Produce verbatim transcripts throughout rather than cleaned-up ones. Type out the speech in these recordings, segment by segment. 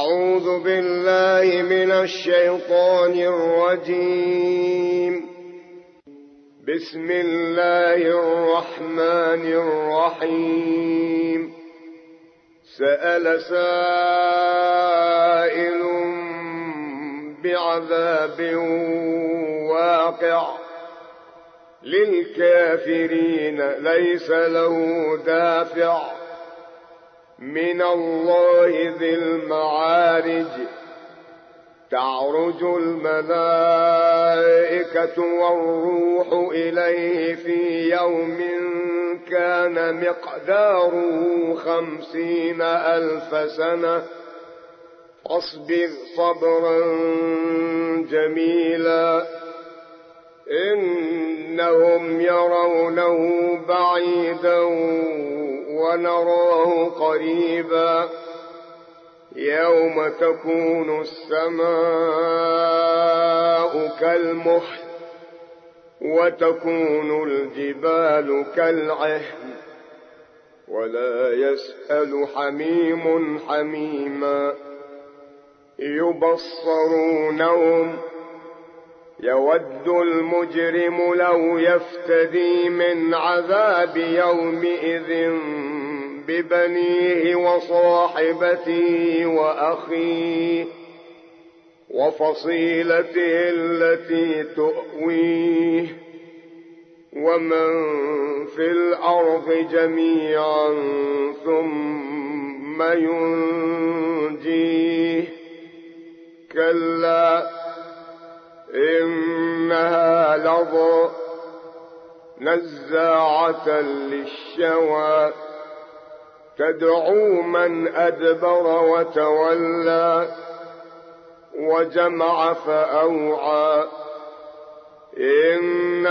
أعوذ بالله من الشيطان الرجيم. بسم الله الرحمن الرحيم. سأل سائل بعذاب واقع للكافرين ليس له دافع من الله ذي المعارج. تعرج الملائكة والروح إليه في يوم كان مقداره خمسين ألف سنة فاصبر صبرا جميلا إنهم يرونه بعيدا ونراه قريبا. يوم تكون السماء كالمحل وتكون الجبال كالعهن ولا يسأل حميم حميما. يبصرونهم يود المجرم لو يفتدي من عذاب يومئذ ببنيه وصاحبته وأخيه وفصيلته التي تؤويه ومن في الأرض جميعا ثم ينجيه. كلا إنها لظى نزاعة للشوى تدعو من أدبر وتولى وجمع فأوعى. إن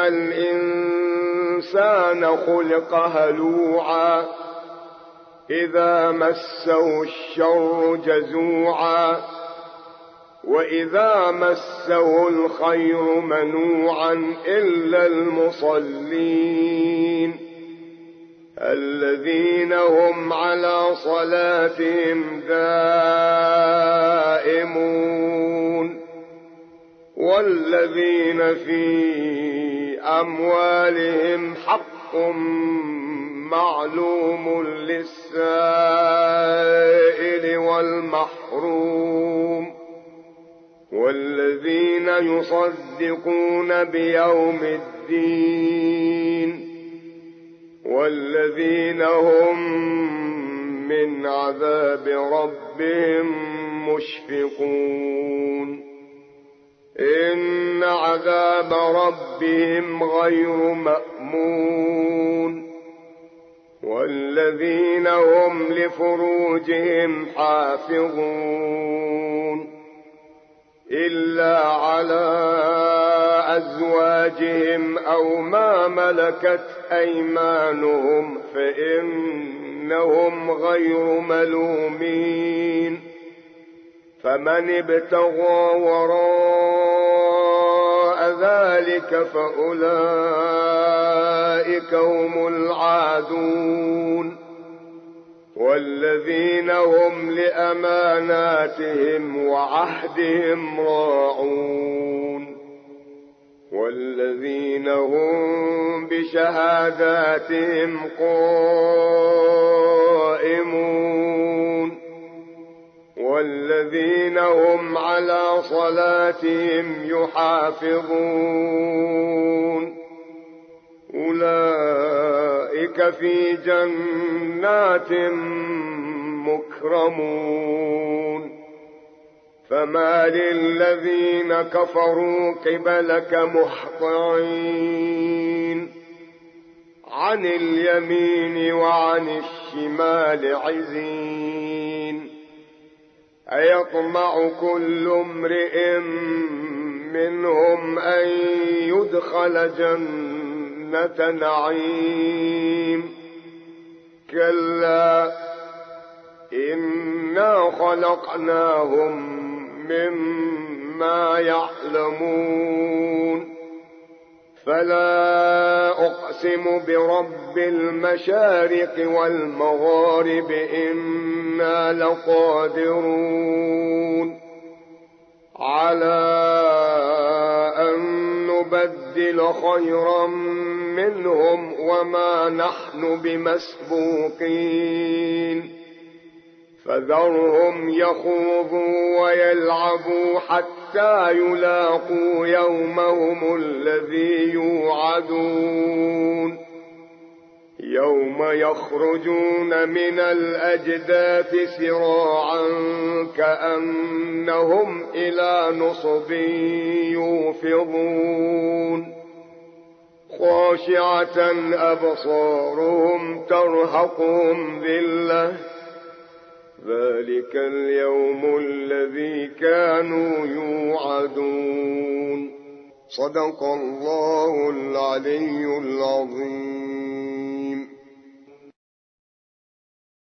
الإنسان خلق هلوعا إذا مسه الشر جزوعا وإذا مسه الخير منوعا إلا المصلين الذين هم على صلاتهم دائمون والذين في أموالهم حق معلوم للسائل والمحروم والذين يصدقون بيوم الدين والذين هم من عذاب ربهم مشفقون. إن عذاب ربهم غير مأمون والذين هم لفروجهم حافظون إلا على أزواجهم أو ما ملكت أيمانهم فإنهم غير ملومين. فمن ابتغى وراء ذلك فأولئك هم العادون والذين هم لأماناتهم وعهدهم راعون والذين هم بشهاداتهم قائمون والذين هم على صلاتهم يحافظون. أولئك في جنات مكرمون. فما للذين كفروا قبلك مهطعين عن اليمين وعن الشمال عزين. أيطمع كل امرئ منهم أن يدخل جنة نعيم. كلا إنا خلقناهم مما يعلمون. فلا أقسم برب المشارق والمغارب إنا لقادرون نقتل خيرا منهم وما نحن بمسبوقين فذرهم يخوضوا ويلعبوا حتى يلاقوا يومهم الذي يوعدون يوم يخرجون من الأجداث سراعا كأنهم إلى نصب يوفضون خاشعة أبصارهم ترهقهم ذلة ذلك اليوم الذي كانوا يوعدون. صدق الله العلي العظيم.